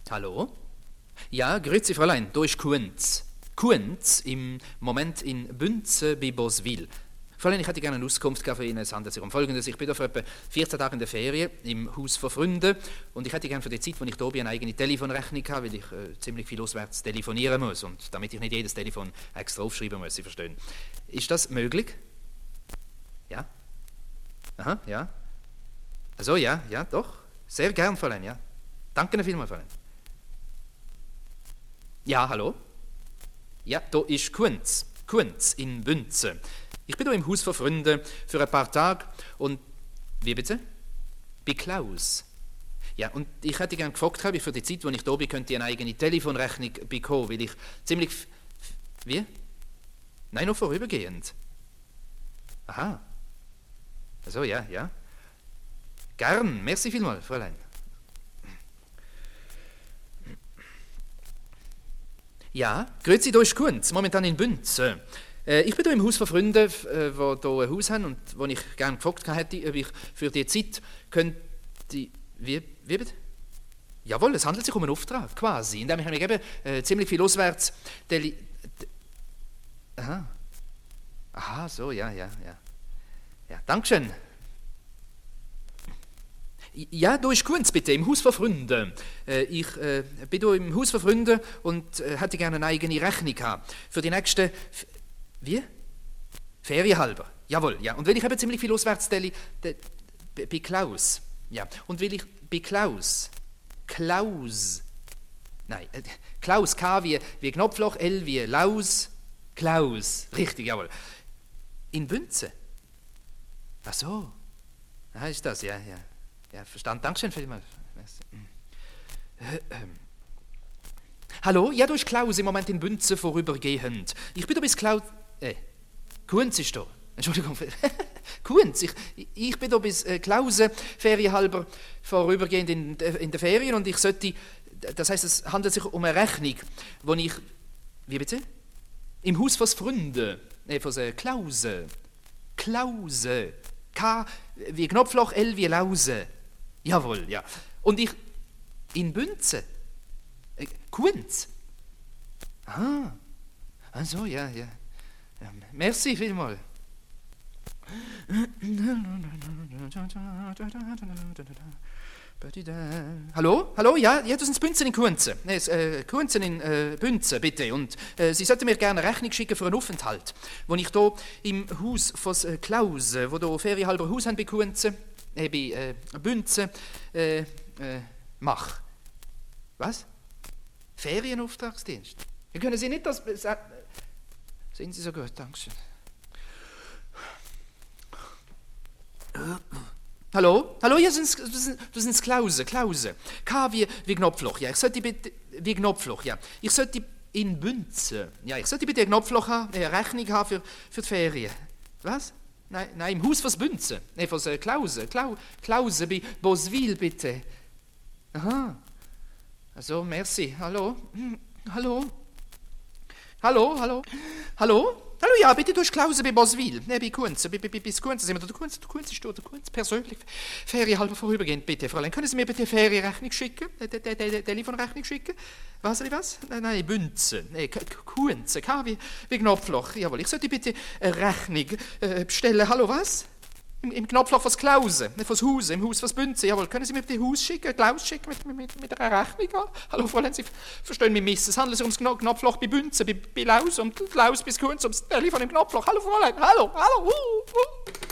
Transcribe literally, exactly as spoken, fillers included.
Hallo? Ja, grüezi Fräulein, da ist Kunz. Kunz im Moment in Bünze bei Boswil. Fräulein, ich hätte gerne eine Auskunft für Ihnen. Es handelt sich um Folgendes. Ich bin da für etwa vierzehn Tage in der Ferien im Haus von Freunden und ich hätte gerne für die Zeit, wo ich da bin, eine eigene Telefonrechnung habe, weil ich äh, ziemlich viel auswärts telefonieren muss und damit ich nicht jedes Telefon extra aufschreiben muss, Sie verstehen. Ist das möglich? Ja? Aha, ja. Also ja, ja, doch. Sehr gern, Fräulein, ja. Danke Ihnen vielmals, Fräulein. Ja, hallo? Ja, da ist Kunz. Kunz in Bünze. Ich bin da im Haus von Freunden für ein paar Tage und... Wie bitte? Bei Klaus. Ja, und ich hätte gerne gefragt, ob ich für die Zeit, wo ich da bin, könnte ich eine eigene Telefonrechnung bekommen, weil ich ziemlich... F- Wie? Nein, nur vorübergehend. Aha. Also, ja, ja. Gern. Merci vielmals, Fräulein. Ja, grüezi, da ist Kunz, momentan in Bünze. Äh, ich bin hier im Haus von Freunden, äh, die hier ein Haus haben und wo ich gerne gefragt hätte, ob ich für die Zeit könnte... Wie, wie bitte? Jawohl, es handelt sich um einen Auftrag, quasi, indem ich mich eben äh, ziemlich viel auswärts... Deli de Aha. Aha, so, ja, ja, ja. Ja, Dankeschön. Ja, da ist Kunz, bitte, im Haus von Freunden. Äh, ich äh, bin hier im Haus von Freunden und äh, hätte gerne eine eigene Rechnung haben. Für die nächsten... F Wie? Ferienhalber. Jawohl, ja. Und weil ich eben ziemlich viel auswärts tele, bei Klaus. Ja. Und weil ich bei Klaus... Klaus... Nein, äh, Klaus, K wie, wie Knopfloch, L wie Laus... Klaus. Richtig, jawohl. In Bünze. Ach so. Ah, ist das, ja, ja. Ja, verstanden. Dankeschön vielmals. Äh, ähm. Hallo? Ja, da ist Klaus im Moment in Bünze vorübergehend. Ich bin da bis Klaus... Äh, Kunz ist da. Entschuldigung. Kunz, ich, ich bin da bis äh, Klause ferienhalber vorübergehend in, in der Ferien und ich sollte... Das heisst, es handelt sich um eine Rechnung, wo ich... Wie bitte? Im Haus von Freunden. Nee, von äh, Klause. Klause. K wie Knopfloch, L wie Lause. Jawohl, ja. Und ich... In Bünze. Äh, Kunz. Ah. Ach so, ja, ja. ja. Merci vielmals. Hallo? Hallo? Ja, ja, das sind Bünzen in Kunze. Nee, äh, Kunzen in äh, Bünze, bitte. Und äh, Sie sollten mir gerne eine Rechnung schicken für einen Aufenthalt, wo ich hier im Haus von äh, Klaus, wo hier ferienhalber Haus haben bei Kunze, äh, bei äh, Bünze, äh, äh, mache. Was? Ferienauftragsdienst? Ja, können Sie nicht das... Äh, sind Sie so gut, Dankeschön. Hallo? Hallo, ja, das sind, das sind Klause, Klause. K wie, wie Knopfloch, ja. Ich sollte bitte, wie Knopfloch, ja. Ich sollte in Bünze, ja, ich sollte bitte ein Knopfloch haben, eine Rechnung haben für, für die Ferien. Was? Nein, nein, im Haus von Bünze. Nein, von äh, Klause, Klau, Klause bei Boswil, bitte. Aha. Also, merci. Hallo? Hm, hallo? Hallo, hallo? Hallo? Hallo, ja, bitte durch Klause bei Boswil. Ne, bei Kunz, bei, bei, bei Kunz. Sind wir da, der Kunz, der Kunz ist da, der Kunz, persönlich. Ferienhalber vorübergehend, bitte, Fräulein. Können Sie mir bitte eine Ferienrechnung schicken? Eine Telefonrechnung schicken? Was, was? Nein, nein, Bünze. Nee, Kunz, K wie, wie Knopfloch. Jawohl, ich sollte bitte eine Rechnung äh, bestellen. Hallo, was? Im, im Knopfloch von Klause, nicht von Hause, im Haus von Bünze. Jawohl, können Sie mir bitte Haus schicken, Klaus schicken mit, mit, mit einer Rechnung? Ja? Hallo, Fräulein, Sie verstehen mich miss. Es handelt sich ums Knopfloch bei Bünze, bei, bei Laus und Laus bis Kunz ums Telefon im Knopfloch. Hallo, Fräulein, hallo, hallo. Uh, uh.